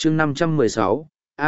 chương 516,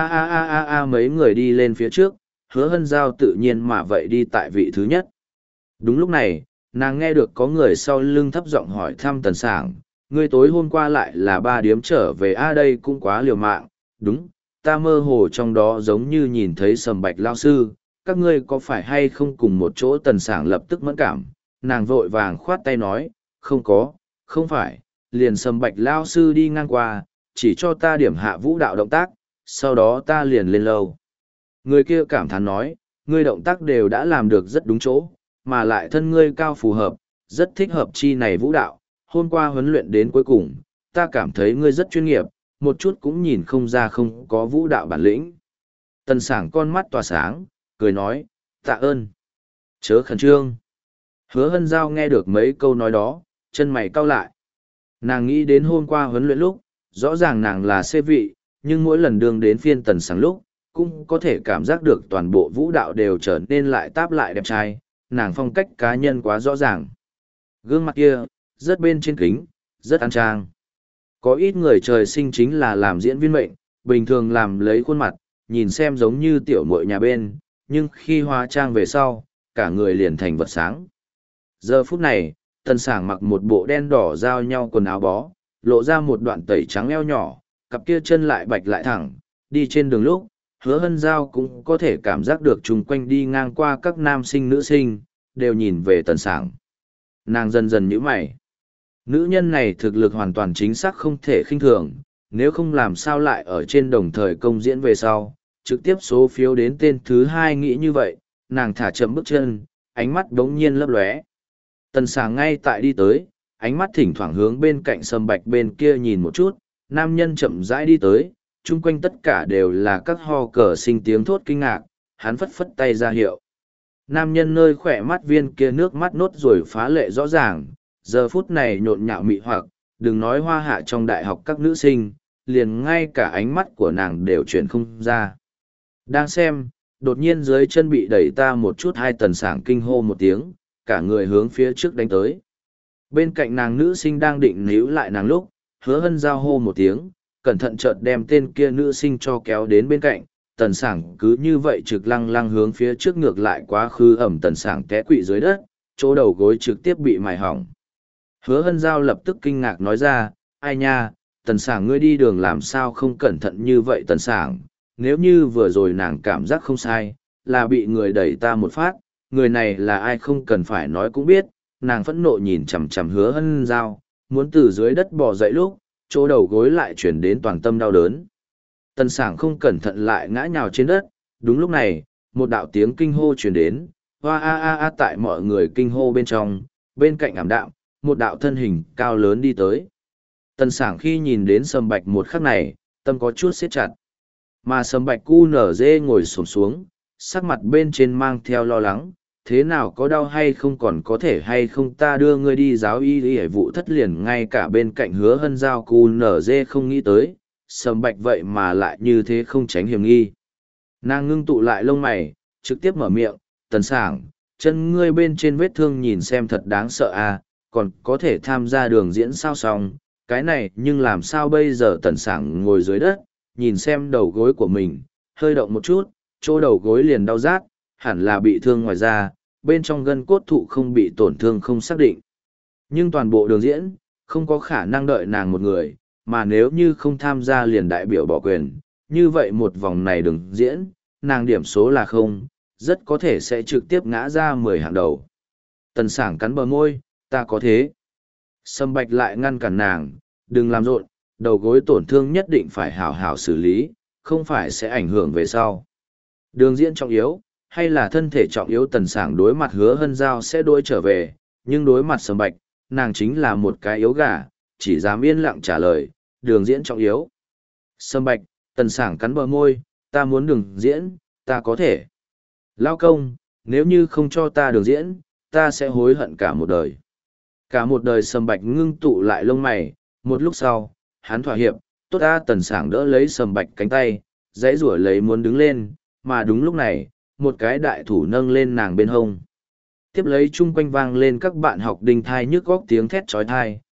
mấy người đi lên phía trước, Hứa Hân Giao tự nhiên mà vậy đi tại vị thứ nhất. Đúng lúc này, nàng nghe được có người sau lưng thấp giọng hỏi thăm Tần Sảng, ngươi tối hôm qua lại là 3 điếm trở về đây cũng quá liều mạng, đúng, ta mơ hồ trong đó giống như nhìn thấy Sầm Bạch lao sư, các ngươi có phải hay không cùng một chỗ? Tần Sảng lập tức mẫn cảm, nàng vội vàng khoát tay nói, không có, không phải, liền Sầm Bạch lao sư đi ngang qua, chỉ cho ta điểm hạ vũ đạo động tác, sau đó ta liền lên lầu. Người kia cảm thán nói, ngươi động tác đều đã làm được rất đúng chỗ, mà lại thân ngươi cao phù hợp, rất thích hợp chi này vũ đạo. Hôm qua huấn luyện đến cuối cùng, ta cảm thấy ngươi rất chuyên nghiệp, một chút cũng nhìn không ra không có vũ đạo bản lĩnh. Tần Sảng con mắt tỏa sáng, cười nói, tạ ơn. Chớ khẩn trương. Hứa Hân Giao nghe được mấy câu nói đó, chân mày cau lại. Nàng nghĩ đến hôm qua huấn luyện lúc, rõ ràng nàng là xê vị, nhưng mỗi lần đương đến phiên Tần Sảng lúc, cũng có thể cảm giác được toàn bộ vũ đạo đều trở nên lại táp lại đẹp trai, nàng phong cách cá nhân quá rõ ràng. Gương mặt kia, rất bên trên kính, rất ăn trang. Có ít người trời sinh chính là làm diễn viên mệnh, bình thường làm lấy khuôn mặt, nhìn xem giống như tiểu muội nhà bên, nhưng khi hóa trang về sau, cả người liền thành vật sáng. Giờ phút này, Tần Sảng mặc một bộ đen đỏ giao nhau quần áo bó, lộ ra một đoạn tẩy trắng eo nhỏ, cặp kia chân lại bạch lại thẳng, đi trên đường lúc, Hứa Hân Giao cũng có thể cảm giác được chung quanh đi ngang qua các nam sinh nữ sinh, đều nhìn về Tần Sảng. Nàng dần dần nhíu mày. Nữ nhân này thực lực hoàn toàn chính xác không thể khinh thường, nếu không làm sao lại ở trên đồng thời công diễn về sau, trực tiếp số phiếu đến tên thứ 2 nghĩ như vậy, nàng thả chậm bước chân, ánh mắt đống nhiên lấp lóe. Tần Sảng ngay tại đi tới, ánh mắt thỉnh thoảng hướng bên cạnh Sầm Bạch bên kia nhìn một chút, nam nhân chậm rãi đi tới, chung quanh tất cả đều là các ho cờ sinh tiếng thốt kinh ngạc, hắn phất phất tay ra hiệu. Nam nhân nơi khỏe mắt viên kia nước mắt nốt rồi phá lệ rõ ràng, giờ phút này nhộn nhạo mị hoặc, đừng nói hoa hạ trong đại học các nữ sinh, liền ngay cả ánh mắt của nàng đều chuyển không ra. Đang xem, đột nhiên dưới chân bị đẩy ta một chút, hai Tần Sảng kinh hô một tiếng, cả người hướng phía trước đánh tới. Bên cạnh nàng nữ sinh đang định níu lại nàng lúc, Hứa Hân Giao hô một tiếng, cẩn thận chợt đem tên kia nữ sinh cho kéo đến bên cạnh, Tần Sảng cứ như vậy trực lăng lăng hướng phía trước ngược lại quá khứ, ẩm Tần Sảng té quỵ dưới đất, chỗ đầu gối trực tiếp bị mài hỏng. Hứa Hân Giao lập tức kinh ngạc nói ra, ai nha, Tần Sảng ngươi đi đường làm sao không cẩn thận như vậy Tần Sảng, nếu như vừa rồi nàng cảm giác không sai, là bị người đẩy ta một phát, người này là ai không cần phải nói cũng biết, nàng phẫn nộ nhìn chằm chằm Hứa Hân Giao, muốn từ dưới đất bò dậy lúc, chỗ đầu gối lại chuyển đến toàn tâm đau đớn. Tần Sảng không cẩn thận lại ngã nhào trên đất, đúng lúc này, một đạo tiếng kinh hô truyền đến, hoa a tại mọi người kinh hô bên trong, bên cạnh ảm đạm, một đạo thân hình cao lớn đi tới. Tần Sảng khi nhìn đến Sầm Bạch một khắc này, tâm có chút siết chặt. Mà Sầm Bạch cu nở dê ngồi xổm xuống, sắc mặt bên trên mang theo lo lắng, thế nào có đau hay không, còn có thể hay không ta đưa ngươi đi giáo y hệ vụ thất. Liền ngay cả bên cạnh Hứa Hân Giao cu nở dê không nghĩ tới, Sầm Bạch vậy mà lại như thế không tránh hiểm nghi. Nàng ngưng tụ lại lông mày, trực tiếp mở miệng, Tần Sảng, chân ngươi bên trên vết thương nhìn xem thật đáng sợ à, còn có thể tham gia đường diễn sao? Xong cái này nhưng làm sao bây giờ? Tần Sảng ngồi dưới đất, nhìn xem đầu gối của mình, hơi động một chút, chỗ đầu gối liền đau rát, hẳn là bị thương ngoài da, bên trong gân cốt thụ không bị tổn thương không xác định. Nhưng toàn bộ đường diễn, không có khả năng đợi nàng một người, mà nếu như không tham gia liền đại biểu bỏ quyền, như vậy một vòng này đường diễn, nàng điểm số là 0, rất có thể sẽ trực tiếp ngã ra 10 hạng đầu. Tần Sảng cắn bờ môi, ta có thế. Sầm Bạch lại ngăn cản nàng, đừng làm rộn, đầu gối tổn thương nhất định phải hảo hảo xử lý, không phải sẽ ảnh hưởng về sau. Đường diễn trọng yếu, hay là thân thể trọng yếu? Tần Sảng đối mặt Hứa Hân Giao sẽ đối trở về, nhưng đối mặt Sầm Bạch, nàng chính là một cái yếu gà, chỉ dám yên lặng trả lời, đường diễn trọng yếu. Sầm Bạch, Tần Sảng cắn bờ môi, ta muốn đường diễn, ta có thể. Lao công, nếu như không cho ta đường diễn, ta sẽ hối hận cả một đời. Cả một đời. Sầm Bạch ngưng tụ lại lông mày, một lúc sau, hắn thỏa hiệp, tốt ta. Tần Sảng đỡ lấy Sầm Bạch cánh tay, dãy rủa lấy muốn đứng lên, mà đúng lúc này, một cái đại thủ nâng lên nàng bên hông. Tiếp lấy chung quanh vang lên các bạn học đinh thai nhức góc tiếng thét trói thai,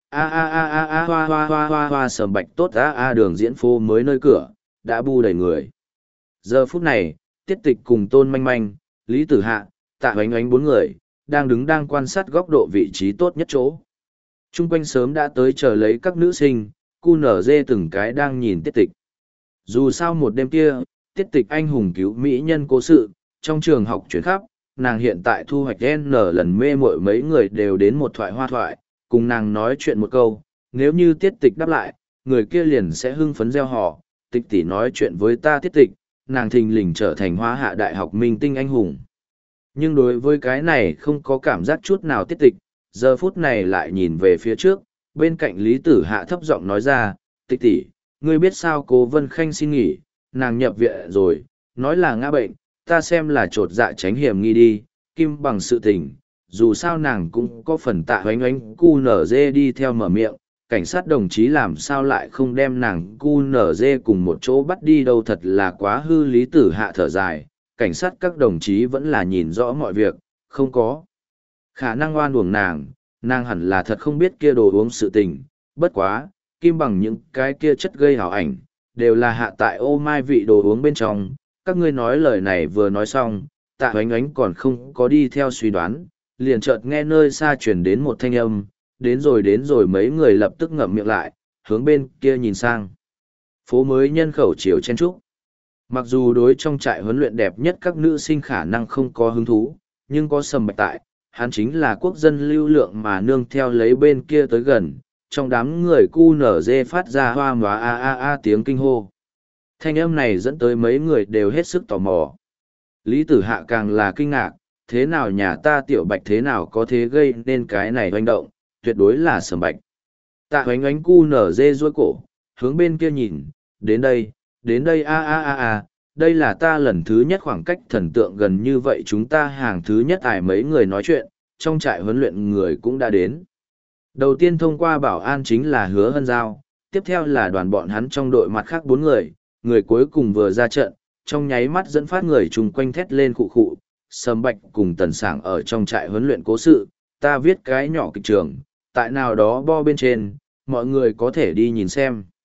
A a a a a hoa hoa hoa hoa hoa Sầm Bạch tốt a a đường diễn phố mới nơi cửa, đã bu đầy người. Giờ phút này, Tiết Tịch cùng Tôn Manh Manh, Lý Tử Hạ, Tạ Oánh Oánh bốn người, đang quan sát góc độ vị trí tốt nhất chỗ. Trung quanh sớm đã tới chờ lấy các nữ sinh, QNZ từng cái đang nhìn Tiết Tịch. Dù sao một đêm kia, Tiết Tịch anh hùng cứu mỹ nhân cố sự, trong trường học chuyển khắp, nàng hiện tại thu hoạch N lần mê mội mấy người đều đến một thoại hoa thoại, cùng nàng nói chuyện một câu, nếu như Tiết Tịch đáp lại, người kia liền sẽ hưng phấn gieo họ, Tịch tỷ nói chuyện với ta Tiết Tịch, nàng thình lình trở thành Hoa Hạ Đại học minh tinh anh hùng. Nhưng đối với cái này không có cảm giác chút nào Tiết Tịch, giờ phút này lại nhìn về phía trước, bên cạnh Lý Tử Hạ thấp giọng nói ra, Tịch tỷ, ngươi biết sao Cố Vân Khanh xin nghỉ, nàng nhập viện rồi, nói là ngã bệnh, ta xem là trột dạ tránh hiểm nghi đi, kim bằng sự tình, dù sao nàng cũng có phần tạ oánh oánh cu nở dê đi theo mở miệng, cảnh sát đồng chí làm sao lại không đem nàng cu nở dê cùng một chỗ bắt đi đâu, thật là quá hư. Lý Tử Hạ thở dài, cảnh sát các đồng chí vẫn là nhìn rõ mọi việc, không có khả năng oan uổng nàng hẳn là thật không biết kia đồ uống sự tình, bất quá, kim bằng những cái kia chất gây hảo ảnh, đều là hạ tại ô mai vị đồ uống bên trong, các ngươi nói lời này vừa nói xong, tạ oánh oánh còn không có đi theo suy đoán, liền chợt nghe nơi xa chuyển đến một thanh âm, đến rồi mấy người lập tức ngậm miệng lại, hướng bên kia nhìn sang. Phố mới nhân khẩu chiều chen trúc. Mặc dù đối trong trại huấn luyện đẹp nhất các nữ sinh khả năng không có hứng thú, nhưng có Sầm Bạch tại, hắn chính là quốc dân lưu lượng mà nương theo lấy bên kia tới gần, trong đám người QNZ phát ra hoa hóa a a a tiếng kinh hô. Thanh âm này dẫn tới mấy người đều hết sức tò mò. Lý Tử Hạ càng là kinh ngạc, thế nào nhà ta Tiểu Bạch thế nào có thế gây nên cái này hoành động, tuyệt đối là Sầm Bạch. Tạ oánh oánh QNZ duỗi cổ, hướng bên kia nhìn, đến đây a a a a, đây là ta lần thứ nhất khoảng cách thần tượng gần như vậy, chúng ta hàng thứ nhất mấy người nói chuyện, trong trại huấn luyện người cũng đã đến. Đầu tiên thông qua bảo an chính là Hứa Hân Giao, tiếp theo là đoàn bọn hắn trong đội mặt khác 4 người, người cuối cùng vừa ra trận, trong nháy mắt dẫn phát người chung quanh thét lên khụ khụ. Sầm Bạch cùng Tần Sảng ở trong trại huấn luyện cố sự, ta viết cái nhỏ kịch trường, tại nào đó bo bên trên, mọi người có thể đi nhìn xem.